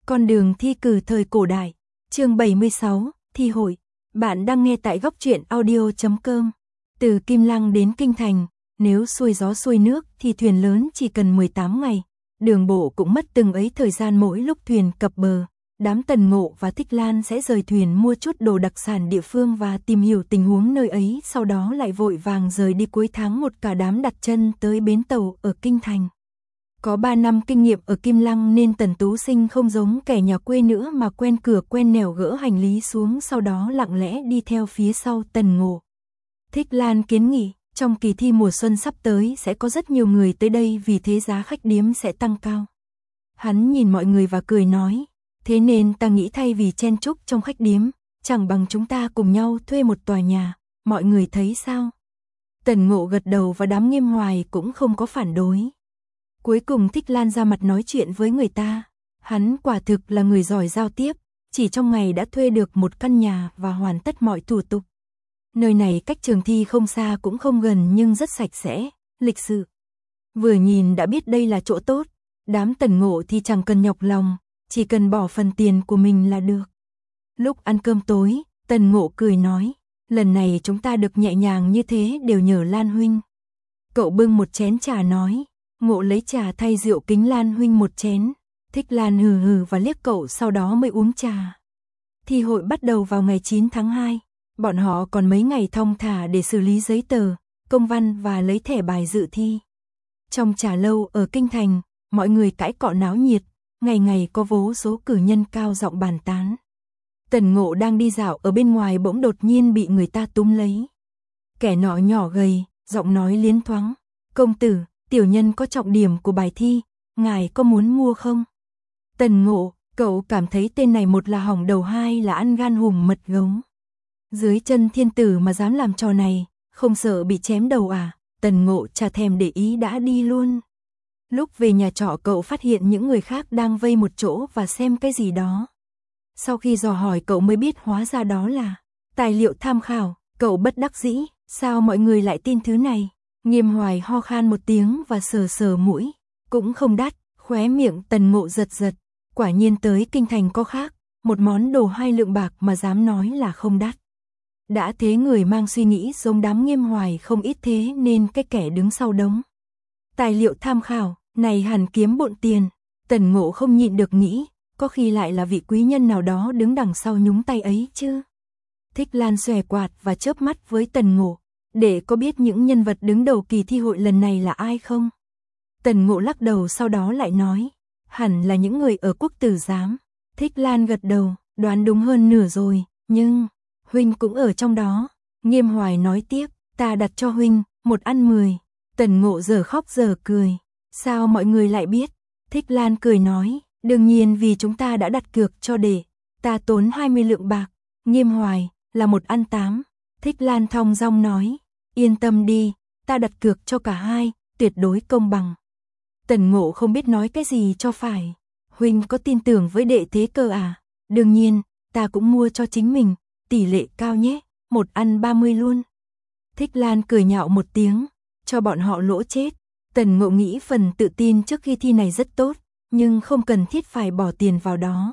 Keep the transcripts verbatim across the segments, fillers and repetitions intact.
Con đường thi cử thời cổ đại, chương bảy mươi sáu, thi hội. Bạn đang nghe tại góc truyện audio chấm com. Từ Kim Lăng đến Kinh Thành, nếu xuôi gió xuôi nước thì thuyền lớn chỉ cần mười tám ngày. Đường bộ cũng mất từng ấy thời gian mỗi lúc thuyền cập bờ. Đám Tần Ngộ và Thích Lan sẽ rời thuyền mua chút đồ đặc sản địa phương và tìm hiểu tình huống nơi ấy, sau đó lại vội vàng rời đi. Cuối tháng một cả đám đặt chân tới bến tàu ở Kinh Thành. Có ba năm kinh nghiệm ở Kim Lăng nên Tần Tú Sinh không giống kẻ nhà quê nữa mà quen cửa quen nẻo, gỡ hành lý xuống sau đó lặng lẽ đi theo phía sau Tần Ngộ. Thích Lan kiến nghị, trong kỳ thi mùa xuân sắp tới sẽ có rất nhiều người tới đây, vì thế giá khách điếm sẽ tăng cao. Hắn nhìn mọi người và cười nói, thế nên ta nghĩ thay vì chen chúc trong khách điếm, chẳng bằng chúng ta cùng nhau thuê một tòa nhà, mọi người thấy sao? Tần Ngộ gật đầu và đám Nghiêm Hoài cũng không có phản đối. Cuối cùng Thích Lan ra mặt nói chuyện với người ta, hắn quả thực là người giỏi giao tiếp, chỉ trong ngày đã thuê được một căn nhà và hoàn tất mọi thủ tục. Nơi này cách trường thi không xa cũng không gần nhưng rất sạch sẽ, lịch sự. Vừa nhìn đã biết đây là chỗ tốt, đám Tần Ngộ thì chẳng cần nhọc lòng, chỉ cần bỏ phần tiền của mình là được. Lúc ăn cơm tối, Tần Ngộ cười nói, lần này chúng ta được nhẹ nhàng như thế đều nhờ Lan huynh. Cậu bưng một chén trà nói, Ngộ lấy trà thay rượu kính Lan huynh một chén. Thích Lan hừ hừ và liếc cậu sau đó mới uống trà. Thi hội bắt đầu vào ngày chín tháng hai, bọn họ còn mấy ngày thong thả để xử lý giấy tờ, công văn và lấy thẻ bài dự thi. Trong trà lâu ở Kinh Thành, mọi người cãi cọ náo nhiệt, ngày ngày có vô số cử nhân cao giọng bàn tán. Tần Ngộ đang đi dạo ở bên ngoài bỗng đột nhiên bị người ta túm lấy. Kẻ nọ nhỏ gầy, giọng nói liến thoáng, công tử, tiểu nhân có trọng điểm của bài thi, ngài có muốn mua không? Tần Ngộ, cậu cảm thấy tên này một là hỏng đầu, hai là ăn gan hùm mật gấu. Dưới chân thiên tử mà dám làm trò này, không sợ bị chém đầu à? Tần Ngộ chả thèm để ý đã đi luôn. Lúc về nhà trọ cậu phát hiện những người khác đang vây một chỗ và xem cái gì đó. Sau khi dò hỏi cậu mới biết hóa ra đó là tài liệu tham khảo. Cậu bất đắc dĩ, sao mọi người lại tin thứ này? Nghiêm Hoài ho khan một tiếng và sờ sờ mũi, cũng không đắt. Khóe miệng Tần Ngộ giật giật, quả nhiên tới Kinh Thành có khác, một món đồ hai lượng bạc mà dám nói là không đắt. Đã thế người mang suy nghĩ giống đám Nghiêm Hoài không ít, thế nên cái kẻ đứng sau đống tài liệu tham khảo này hẳn kiếm bộn tiền. Tần Ngộ không nhịn được nghĩ, có khi lại là vị quý nhân nào đó đứng đằng sau nhúng tay ấy chứ. Thích Lan xòe quạt và chớp mắt với Tần Ngộ, để có biết những nhân vật đứng đầu kỳ thi hội lần này là ai không? Tần Ngộ lắc đầu sau đó lại nói, hẳn là những người ở Quốc Tử Giám. Thích Lan gật đầu, đoán đúng hơn nửa rồi, nhưng huynh cũng ở trong đó. Nghiêm Hoài nói tiếp, ta đặt cho huynh một ăn mười. Tần Ngộ giờ khóc giờ cười, sao mọi người lại biết? Thích Lan cười nói, đương nhiên vì chúng ta đã đặt cược cho để ta tốn hai mươi lượng bạc. Nghiêm Hoài, là một ăn tám. Thích Lan thong dong nói, yên tâm đi, ta đặt cược cho cả hai, tuyệt đối công bằng. Tần Ngộ không biết nói cái gì cho phải. Huynh có tin tưởng với đệ thế cơ à? Đương nhiên, ta cũng mua cho chính mình, tỷ lệ cao nhé, một ăn ba mươi luôn. Thích Lan cười nhạo một tiếng, cho bọn họ lỗ chết. Tần Ngộ nghĩ phần tự tin trước khi thi này rất tốt, nhưng không cần thiết phải bỏ tiền vào đó.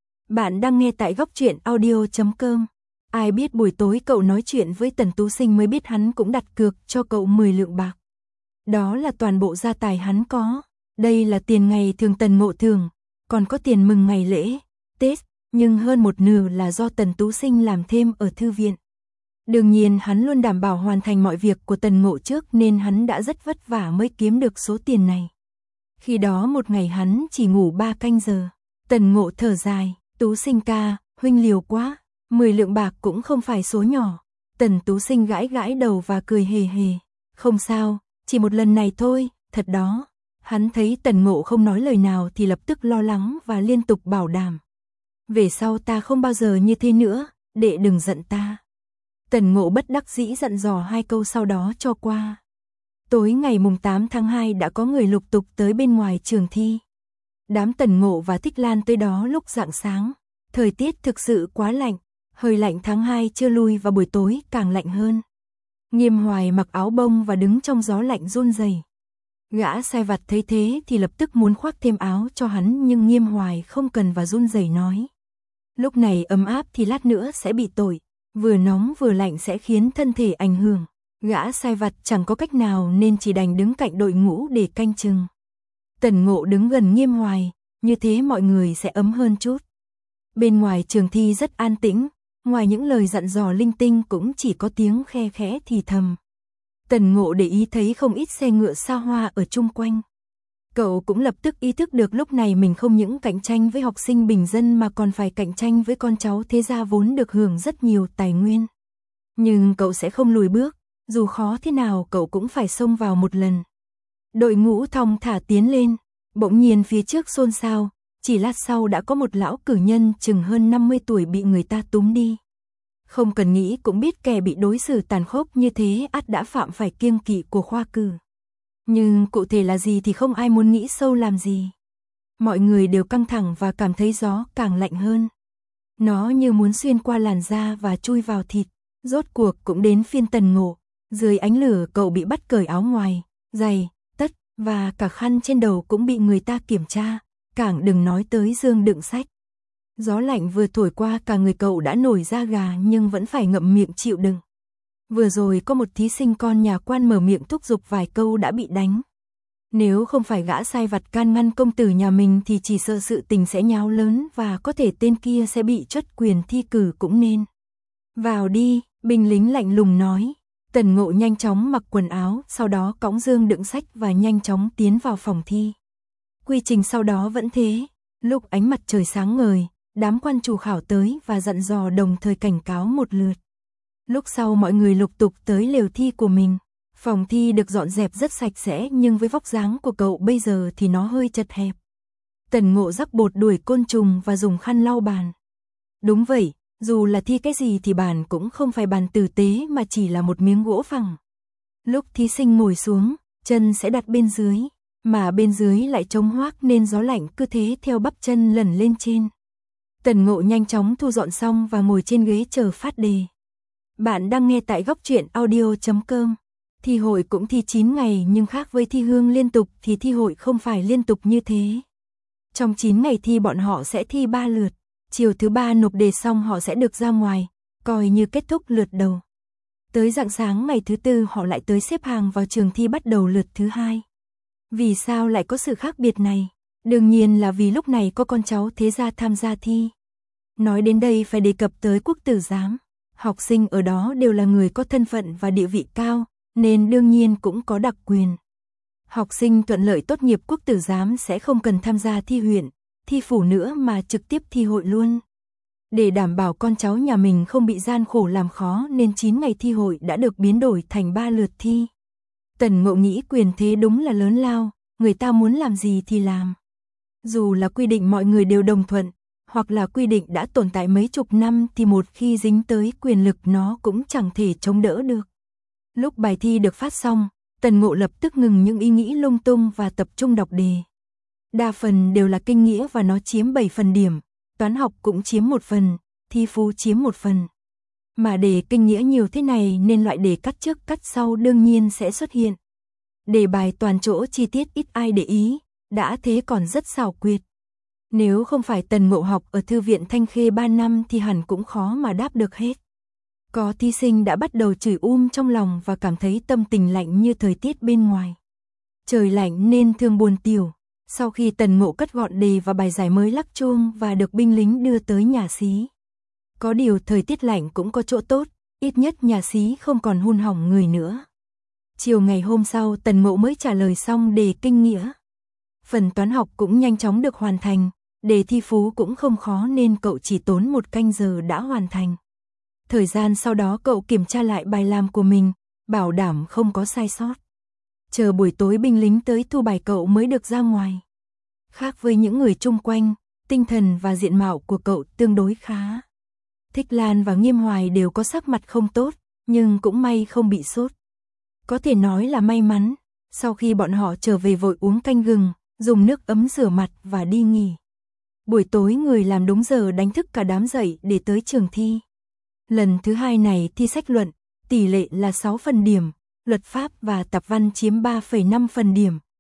Bạn đang nghe tại góc truyện audio chấm com. Ai biết buổi tối cậu nói chuyện với Tần Tú Sinh mới biết hắn cũng đặt cược cho cậu mười lượng bạc. Đó là toàn bộ gia tài hắn có. Đây là tiền ngày thường Tần Ngộ thường, còn có tiền mừng ngày lễ, Tết, nhưng hơn một nửa là do Tần Tú Sinh làm thêm ở thư viện. Đương nhiên hắn luôn đảm bảo hoàn thành mọi việc của Tần Ngộ trước nên hắn đã rất vất vả mới kiếm được số tiền này. Khi đó một ngày hắn chỉ ngủ ba canh giờ. Tần Ngộ thở dài, Tú Sinh ca, huynh liều quá, mười lượng bạc cũng không phải số nhỏ. Tần Tú Sinh gãi gãi đầu và cười hề hề, không sao, chỉ một lần này thôi, thật đó. Hắn thấy Tần Ngộ không nói lời nào thì lập tức lo lắng và liên tục bảo đảm. Về sau ta không bao giờ như thế nữa, đệ đừng giận ta. Tần Ngộ bất đắc dĩ dặn dò hai câu sau đó cho qua. Tối ngày mùng tám tháng hai đã có người lục tục tới bên ngoài trường thi. Đám Tần Ngộ và Thích Lan tới đó lúc rạng sáng. Thời tiết thực sự quá lạnh, hơi lạnh tháng hai chưa lui và buổi tối càng lạnh hơn. Nghiêm Hoài mặc áo bông và đứng trong gió lạnh run rẩy. Gã sai vặt thấy thế thì lập tức muốn khoác thêm áo cho hắn, nhưng Nghiêm Hoài không cần và run rẩy nói. Lúc này ấm áp thì lát nữa sẽ bị tội, vừa nóng vừa lạnh sẽ khiến thân thể ảnh hưởng. Gã sai vặt chẳng có cách nào nên chỉ đành đứng cạnh đội ngũ để canh chừng. Tần Ngộ đứng gần Nghiêm Hoài, như thế mọi người sẽ ấm hơn chút. Bên ngoài trường thi rất an tĩnh, ngoài những lời dặn dò linh tinh cũng chỉ có tiếng khe khẽ thì thầm. Tần Ngộ để ý thấy không ít xe ngựa xa hoa ở chung quanh. Cậu cũng lập tức ý thức được lúc này mình không những cạnh tranh với học sinh bình dân mà còn phải cạnh tranh với con cháu thế gia vốn được hưởng rất nhiều tài nguyên. Nhưng cậu sẽ không lùi bước, dù khó thế nào cậu cũng phải xông vào một lần. Đội ngũ thong thả tiến lên, bỗng nhiên phía trước xôn xao, chỉ lát sau đã có một lão cử nhân chừng hơn năm mươi tuổi bị người ta túm đi. Không cần nghĩ cũng biết kẻ bị đối xử tàn khốc như thế ắt đã phạm phải kiêng kỵ của khoa cử. Nhưng cụ thể là gì thì không ai muốn nghĩ sâu làm gì. Mọi người đều căng thẳng và cảm thấy gió càng lạnh hơn. Nó như muốn xuyên qua làn da và chui vào thịt. Rốt cuộc cũng đến phiên Tần Ngộ. Dưới ánh lửa cậu bị bắt cởi áo ngoài, giày, tất và cả khăn trên đầu cũng bị người ta kiểm tra. Càng đừng nói tới dương đựng sách. Gió lạnh vừa thổi qua cả người cậu đã nổi da gà nhưng vẫn phải ngậm miệng chịu đựng. Vừa rồi có một thí sinh con nhà quan mở miệng thúc giục vài câu đã bị đánh. Nếu không phải gã sai vặt can ngăn công tử nhà mình thì chỉ sợ sự tình sẽ nháo lớn và có thể tên kia sẽ bị truất quyền thi cử cũng nên. Vào đi, binh lính lạnh lùng nói. Tần Ngộ nhanh chóng mặc quần áo, sau đó cõng dương đựng sách và nhanh chóng tiến vào phòng thi. Quy trình sau đó vẫn thế, lúc ánh mặt trời sáng ngời, đám quan chủ khảo tới và dặn dò đồng thời cảnh cáo một lượt. Lúc sau mọi người lục tục tới lều thi của mình. Phòng thi được dọn dẹp rất sạch sẽ nhưng với vóc dáng của cậu bây giờ thì nó hơi chật hẹp. Tần Ngộ rắc bột đuổi côn trùng và dùng khăn lau bàn. Đúng vậy, dù là thi cái gì thì bàn cũng không phải bàn tử tế mà chỉ là một miếng gỗ phẳng. Lúc thí sinh ngồi xuống, chân sẽ đặt bên dưới, mà bên dưới lại trống hoác nên gió lạnh cứ thế theo bắp chân lẩn lên trên. Tần Ngộ nhanh chóng thu dọn xong và ngồi trên ghế chờ phát đề. Bạn đang nghe tại góc truyện audio chấm com. Thi hội cũng thi chín ngày nhưng khác với thi hương liên tục thì thi hội không phải liên tục như thế. Trong chín ngày thi bọn họ sẽ thi ba lượt. Chiều thứ ba nộp đề xong họ sẽ được ra ngoài, coi như kết thúc lượt đầu. Tới rạng sáng ngày thứ tư họ lại tới xếp hàng vào trường thi bắt đầu lượt thứ hai. Vì sao lại có sự khác biệt này? Đương nhiên là vì lúc này có con cháu thế gia tham gia thi. Nói đến đây phải đề cập tới quốc tử giám. Học sinh ở đó đều là người có thân phận và địa vị cao, nên đương nhiên cũng có đặc quyền. Học sinh thuận lợi tốt nghiệp quốc tử giám sẽ không cần tham gia thi huyện, thi phủ nữa mà trực tiếp thi hội luôn. Để đảm bảo con cháu nhà mình không bị gian khổ làm khó nên chín ngày thi hội đã được biến đổi thành ba lượt thi. Tần Ngộ nghĩ quyền thế đúng là lớn lao, người ta muốn làm gì thì làm. Dù là quy định mọi người đều đồng thuận, hoặc là quy định đã tồn tại mấy chục năm thì một khi dính tới quyền lực nó cũng chẳng thể chống đỡ được. Lúc bài thi được phát xong, Tần Ngộ lập tức ngừng những ý nghĩ lung tung và tập trung đọc đề. Đa phần đều là kinh nghĩa và nó chiếm bảy phần điểm, toán học cũng chiếm một phần, thi phú chiếm một phần. Mà đề kinh nghĩa nhiều thế này nên loại đề cắt trước cắt sau đương nhiên sẽ xuất hiện. Đề bài toàn chỗ chi tiết ít ai để ý, đã thế còn rất xảo quyệt. Nếu không phải Tần Ngộ học ở thư viện Thanh Khê ba năm thì hẳn cũng khó mà đáp được hết. Có thí sinh đã bắt đầu chửi um trong lòng và cảm thấy tâm tình lạnh như thời tiết bên ngoài. Trời lạnh nên thường buồn tiểu. Sau khi Tần Ngộ cất gọn đề và bài giải mới lắc chuông và được binh lính đưa tới nhà xí. Có điều thời tiết lạnh cũng có chỗ tốt, ít nhất nhà xí không còn hun hỏng người nữa. Chiều ngày hôm sau Tần Ngộ mới trả lời xong đề kinh nghĩa. Phần toán học cũng nhanh chóng được hoàn thành, đề thi phú cũng không khó nên cậu chỉ tốn một canh giờ đã hoàn thành. Thời gian sau đó cậu kiểm tra lại bài làm của mình, bảo đảm không có sai sót. Chờ buổi tối binh lính tới thu bài cậu mới được ra ngoài. Khác với những người chung quanh, tinh thần và diện mạo của cậu tương đối khá. Thích Lan và Nghiêm Hoài đều có sắc mặt không tốt, nhưng cũng may không bị sốt. Có thể nói là may mắn, sau khi bọn họ trở về vội uống canh gừng, dùng nước ấm rửa mặt và đi nghỉ. Buổi tối người làm đúng giờ đánh thức cả đám dậy để tới trường thi. Lần thứ hai này thi sách luận, tỷ lệ là sáu phần điểm, luật pháp và tạp văn chiếm ba phẩy năm phần điểm,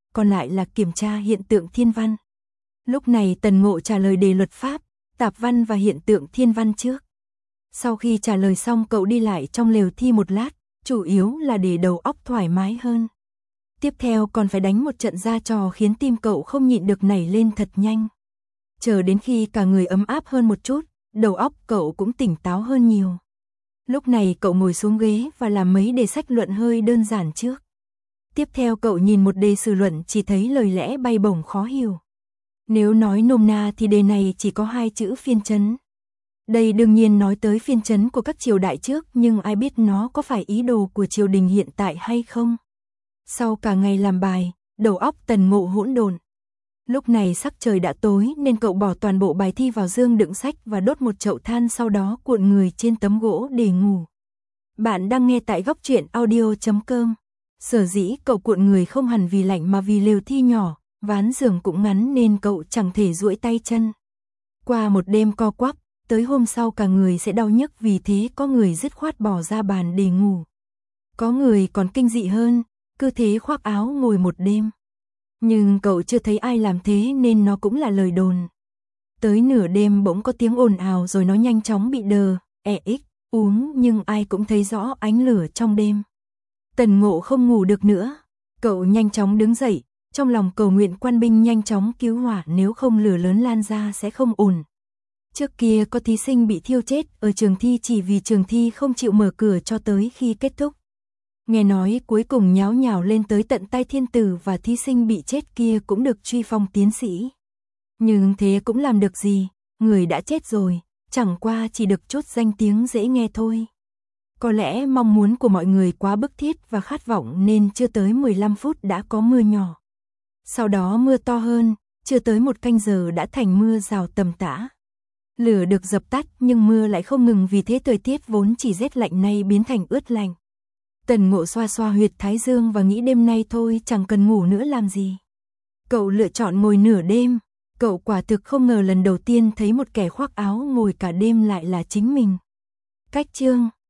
còn lại là kiểm tra hiện tượng thiên văn. Lúc này Tần Ngộ trả lời đề luật pháp, tạp văn và hiện tượng thiên văn trước. Sau khi trả lời xong cậu đi lại trong lều thi một lát, chủ yếu là để đầu óc thoải mái hơn. Tiếp theo còn phải đánh một trận ra trò khiến tim cậu không nhịn được nảy lên thật nhanh. Chờ đến khi cả người ấm áp hơn một chút, đầu óc cậu cũng tỉnh táo hơn nhiều. Lúc này cậu ngồi xuống ghế và làm mấy đề sách luận hơi đơn giản trước. Tiếp theo cậu nhìn một đề sử luận chỉ thấy lời lẽ bay bổng khó hiểu. Nếu nói nôm na thì đề này chỉ có hai chữ phiên trấn. Đây đương nhiên nói tới phiên trấn của các triều đại trước, nhưng ai biết nó có phải ý đồ của triều đình hiện tại hay không. Sau cả ngày làm bài, đầu óc Tần Ngộ hỗn độn. Lúc này sắc trời đã tối nên cậu bỏ toàn bộ bài thi vào dương đựng sách và đốt một chậu than, sau đó cuộn người trên tấm gỗ để ngủ. Bạn đang nghe tại góc truyện audio chấm com. Sở dĩ cậu cuộn người không hẳn vì lạnh mà vì lều thi nhỏ, ván giường cũng ngắn nên cậu chẳng thể duỗi tay chân. Qua một đêm co quắp, tới hôm sau cả người sẽ đau nhức, vì thế có người dứt khoát bỏ ra bàn để ngủ. Có người còn kinh dị hơn, cứ thế khoác áo ngồi một đêm. Nhưng cậu chưa thấy ai làm thế nên nó cũng là lời đồn. Tới nửa đêm bỗng có tiếng ồn ào rồi nó nhanh chóng bị đờ, ẹ ích, uống, nhưng ai cũng thấy rõ ánh lửa trong đêm. Tần Ngộ không ngủ được nữa, cậu nhanh chóng đứng dậy, trong lòng cầu nguyện quan binh nhanh chóng cứu hỏa, nếu không lửa lớn lan ra sẽ không ổn. Trước kia có thí sinh bị thiêu chết ở trường thi chỉ vì trường thi không chịu mở cửa cho tới khi kết thúc. Nghe nói cuối cùng nháo nhào lên tới tận tai thiên tử và thí sinh bị chết kia cũng được truy phong tiến sĩ. Nhưng thế cũng làm được gì, người đã chết rồi, chẳng qua chỉ được chút danh tiếng dễ nghe thôi. Có lẽ mong muốn của mọi người quá bức thiết và khát vọng nên chưa tới mười lăm phút đã có mưa nhỏ. Sau đó mưa to hơn, chưa tới một canh giờ đã thành mưa rào tầm tã. Lửa được dập tắt nhưng mưa lại không ngừng, vì thế thời tiết vốn chỉ rét lạnh nay biến thành ướt lạnh. Tần Ngộ xoa xoa huyệt thái dương và nghĩ đêm nay thôi chẳng cần ngủ nữa làm gì. Cậu lựa chọn ngồi nửa đêm, cậu quả thực không ngờ lần đầu tiên thấy một kẻ khoác áo ngồi cả đêm lại là chính mình. Cách chương